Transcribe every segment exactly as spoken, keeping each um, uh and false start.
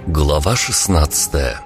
Глава шестнадцатая.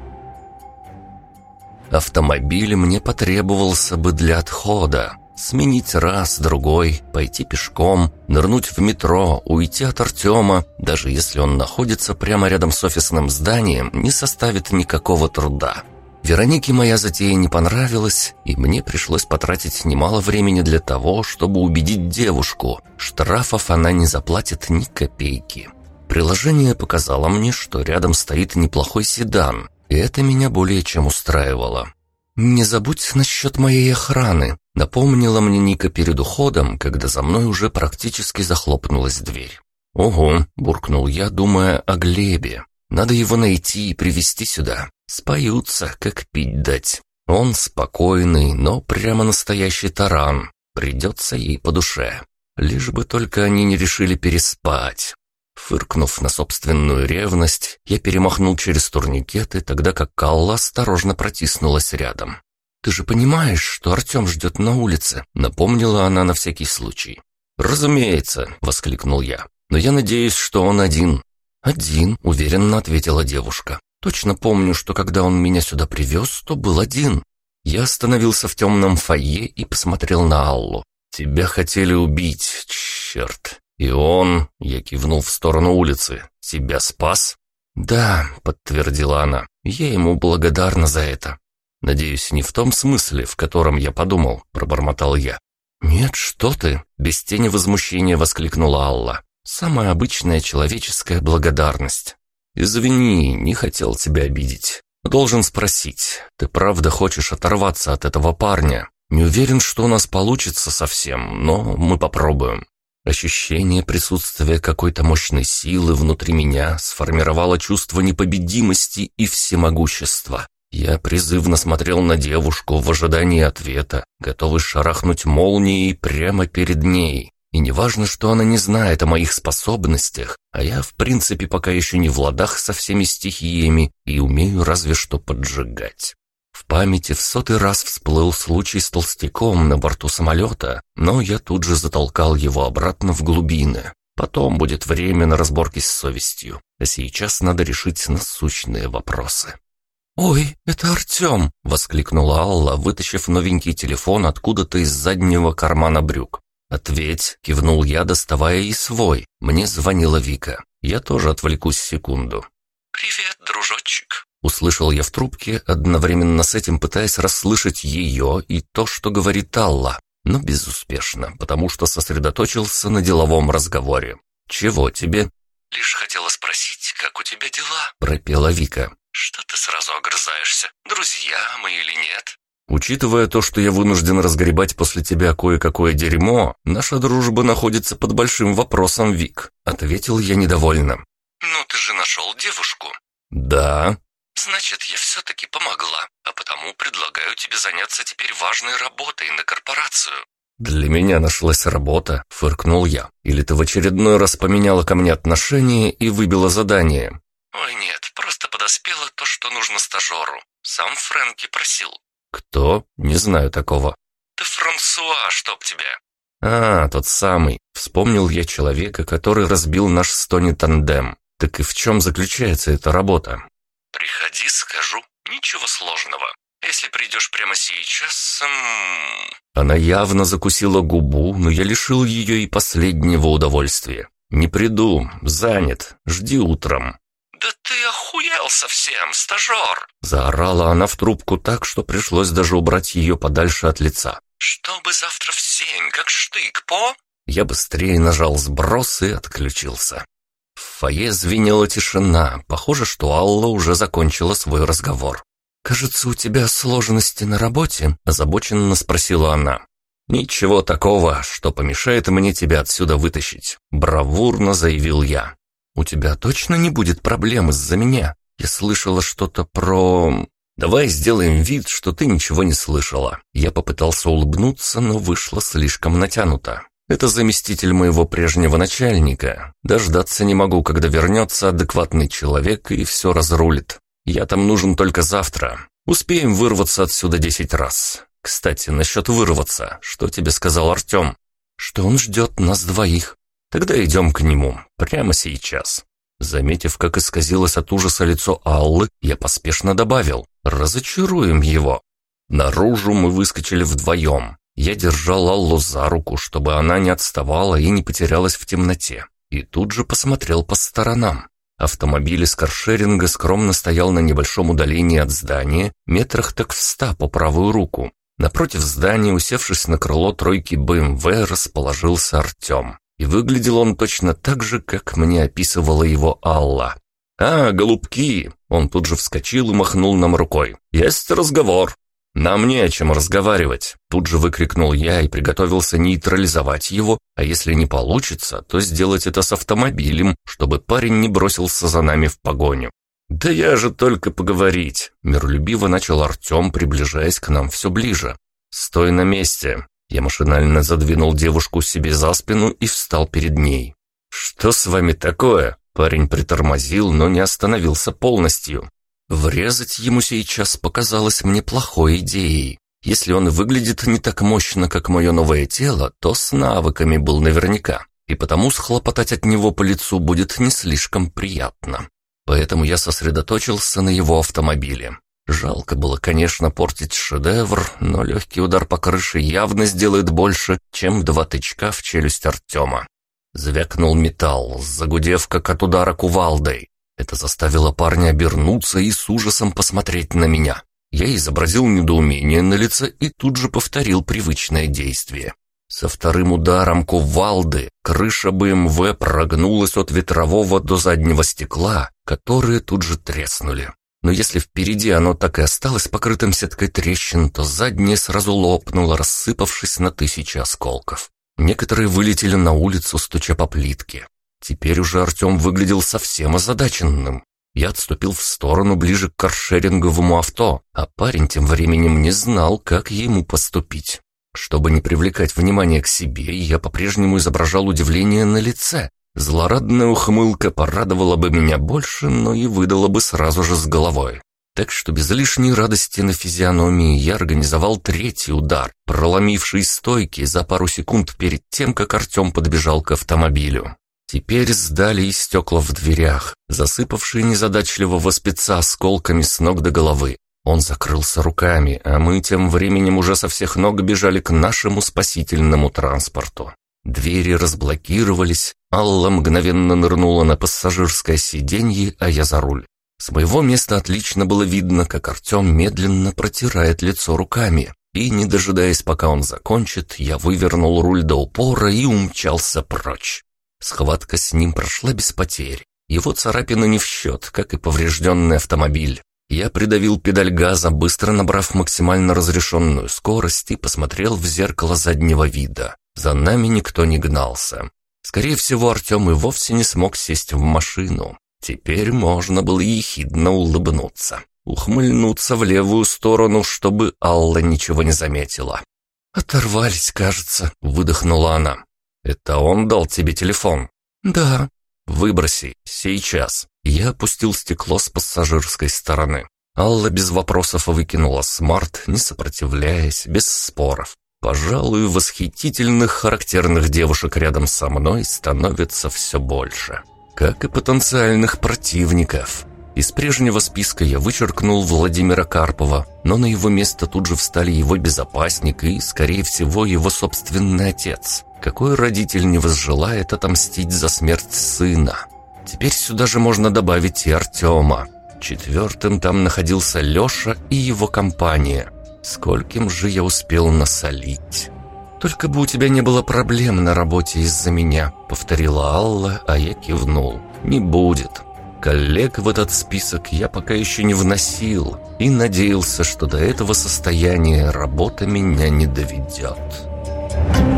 Автомобиль мне потребовался бы для отхода. Сменить раз, другой, пойти пешком, нырнуть в метро, уйти от Артема, даже если он находится прямо рядом с офисным зданием, не составит никакого труда. Веронике моя затея не понравилась, и мне пришлось потратить немало времени для того, чтобы убедить девушку. Штрафов она не заплатит ни копейки. Приложение показало мне, что рядом стоит неплохой седан, и это меня более чем устраивало. «Не забудь насчет моей охраны», — напомнила мне Ника перед уходом, когда за мной уже практически захлопнулась дверь. «Ого», — буркнул я, думая о Глебе. «Надо его найти и привезти сюда. Споются, как пить дать. Он спокойный, но прямо настоящий таран. Придется ей по душе. Лишь бы только они не решили переспать». Фыркнув на собственную ревность, я перемахнул через турникеты, тогда как Калла осторожно протиснулась рядом. «Ты же понимаешь, что Артем ждет на улице?» — напомнила она на всякий случай. «Разумеется», — воскликнул я. «Но я надеюсь, что он один». «Один», — уверенно ответила девушка. «Точно помню, что когда он меня сюда привез, то был один». Я остановился в темном фойе и посмотрел на Аллу. «Тебя хотели убить, черт». «И он...» — я кивнул в сторону улицы. «Тебя спас?» «Да», — подтвердила она. «Я ему благодарна за это». «Надеюсь, не в том смысле, в котором я подумал», — пробормотал я. «Нет, что ты!» — без тени возмущения воскликнула Алла. «Самая обычная человеческая благодарность». «Извини, не хотел тебя обидеть. Должен спросить, ты правда хочешь оторваться от этого парня? Не уверен, что у нас получится совсем, но мы попробуем». Ощущение присутствия какой-то мощной силы внутри меня сформировало чувство непобедимости и всемогущества. Я призывно смотрел на девушку в ожидании ответа, готовый шарахнуть молнией прямо перед ней. И неважно, что она не знает о моих способностях, а я, в принципе, пока еще не в ладах со всеми стихиями и умею разве что поджигать. В памяти в сотый раз всплыл случай с толстяком на борту самолета, но я тут же затолкал его обратно в глубины. Потом будет время на разборки с совестью, а сейчас надо решить насущные вопросы. «Ой, это Артем!» — воскликнула Алла, вытащив новенький телефон откуда-то из заднего кармана брюк. «Ответь!» — кивнул я, доставая и свой. Мне звонила Вика. Я тоже отвлекусь секунду. «Привет, дружочек!» Услышал я в трубке, одновременно с этим пытаясь расслышать ее и то, что говорит Алла, но безуспешно, потому что сосредоточился на деловом разговоре. «Чего тебе?» «Лишь хотела спросить, как у тебя дела?» — пропела Вика. «Что ты сразу огрызаешься? Друзья мы или нет?» «Учитывая то, что я вынужден разгребать после тебя кое-какое дерьмо, наша дружба находится под большим вопросом, Вик», — ответил я недовольно. «Ну ты же нашел девушку». «Да». «Значит, я все-таки помогла, а потому предлагаю тебе заняться теперь важной работой на корпорацию». «Для меня нашлась работа», — фыркнул я. «Или ты в очередной раз поменяла ко мне отношение и выбила задание?» «Ой, нет, просто подоспело то, что нужно стажеру. Сам Фрэнки просил». «Кто? Не знаю такого». «Ты Франсуа, чтоб тебя». «А, тот самый. Вспомнил я человека, который разбил наш с Тони тандем. Так и в чем заключается эта работа?» «Приходи, скажу. Ничего сложного. Если придешь прямо сейчас...» м-м... Она явно закусила губу, но я лишил ее и последнего удовольствия. «Не приду. Занят. Жди утром». «Да ты охуел совсем, стажер!» Заорала она в трубку так, что пришлось даже убрать ее подальше от лица. «Чтобы завтра в семь, как штык, по...» Я быстрее нажал сброс и отключился. В фойе звенела тишина. Похоже, что Алла уже закончила свой разговор. «Кажется, у тебя сложности на работе?» – озабоченно спросила она. «Ничего такого, что помешает мне тебя отсюда вытащить», – бравурно заявил я. «У тебя точно не будет проблем из-за меня? Я слышала что-то про...» «Давай сделаем вид, что ты ничего не слышала». Я попытался улыбнуться, но вышло слишком натянуто. «Это заместитель моего прежнего начальника. Дождаться не могу, когда вернется адекватный человек и все разрулит. Я там нужен только завтра. Успеем вырваться отсюда десять раз. Кстати, насчет вырваться, что тебе сказал Артем?» «Что он ждет нас двоих». «Тогда идем к нему. Прямо сейчас». Заметив, как исказилось от ужаса лицо Аллы, я поспешно добавил: «Разочаруем его». Наружу мы выскочили вдвоем. Я держал Аллу за руку, чтобы она не отставала и не потерялась в темноте. И тут же посмотрел по сторонам. Автомобиль из каршеринга скромно стоял на небольшом удалении от здания, метрах так в ста по правую руку. Напротив здания, усевшись на крыло тройки бэ эм вэ, расположился Артем. И выглядел он точно так же, как мне описывала его Алла. «А, голубки!» Он тут же вскочил и махнул нам рукой. «Есть разговор!» «Нам не о чем разговаривать!» Тут же выкрикнул я и приготовился нейтрализовать его, а если не получится, то сделать это с автомобилем, чтобы парень не бросился за нами в погоню. «Да я же только поговорить!» Миролюбиво начал Артем, приближаясь к нам все ближе. «Стой на месте!» Я машинально задвинул девушку себе за спину и встал перед ней. «Что с вами такое?» Парень притормозил, но не остановился полностью. Врезать ему сейчас показалось мне плохой идеей. Если он выглядит не так мощно, как мое новое тело, то с навыками был наверняка, и потому схлопотать от него по лицу будет не слишком приятно. Поэтому я сосредоточился на его автомобиле. Жалко было, конечно, портить шедевр, но легкий удар по крыше явно сделает больше, чем два тычка в челюсть Артема. Звякнул металл, загудев как от удара кувалдой. Это заставило парня обернуться и с ужасом посмотреть на меня. Я изобразил недоумение на лице и тут же повторил привычное действие. Со вторым ударом кувалды крыша бэ эм вэ прогнулась от ветрового до заднего стекла, которые тут же треснули. Но если впереди оно так и осталось покрытым сеткой трещин, то заднее сразу лопнуло, рассыпавшись на тысячи осколков. Некоторые вылетели на улицу, стуча по плитке. Теперь уже Артем выглядел совсем озадаченным. Я отступил в сторону ближе к каршеринговому авто, а парень тем временем не знал, как ему поступить. Чтобы не привлекать внимание к себе, я по-прежнему изображал удивление на лице. Злорадная ухмылка порадовала бы меня больше, но и выдала бы сразу же с головой. Так что без лишней радости на физиономии я организовал третий удар, проломивший стойки за пару секунд перед тем, как Артем подбежал к автомобилю. Теперь сдали и стекла в дверях, засыпавшие незадачливого спеца осколками с ног до головы. Он закрылся руками, а мы тем временем уже со всех ног бежали к нашему спасительному транспорту. Двери разблокировались, Алла мгновенно нырнула на пассажирское сиденье, а я за руль. С моего места отлично было видно, как Артем медленно протирает лицо руками, и, не дожидаясь, пока он закончит, я вывернул руль до упора и умчался прочь. Схватка с ним прошла без потерь. Его царапины не в счет, как и поврежденный автомобиль. Я придавил педаль газа, быстро набрав максимально разрешенную скорость, и посмотрел в зеркало заднего вида. За нами никто не гнался. Скорее всего, Артем и вовсе не смог сесть в машину. Теперь можно было ехидно улыбнуться, ухмыльнуться в левую сторону, чтобы Алла ничего не заметила. «Оторвались, кажется», — выдохнула она. «Это он дал тебе телефон?» «Да». «Выброси, сейчас». Я опустил стекло с пассажирской стороны. Алла без вопросов выкинула смарт, не сопротивляясь, без споров. Пожалуй, восхитительных характерных девушек рядом со мной становится все больше. Как и потенциальных противников. Из прежнего списка я вычеркнул Владимира Карпова, но на его место тут же встали его безопасник и, скорее всего, его собственный отец. Какой родитель не возжелает отомстить за смерть сына? Теперь сюда же можно добавить и Артема. Четвертым там находился Леша и его компания. Скольким же я успел насолить? «Только бы у тебя не было проблем на работе из-за меня», — повторила Алла, а я кивнул. «Не будет. Коллег в этот список я пока еще не вносил и надеялся, что до этого состояния работа меня не доведет».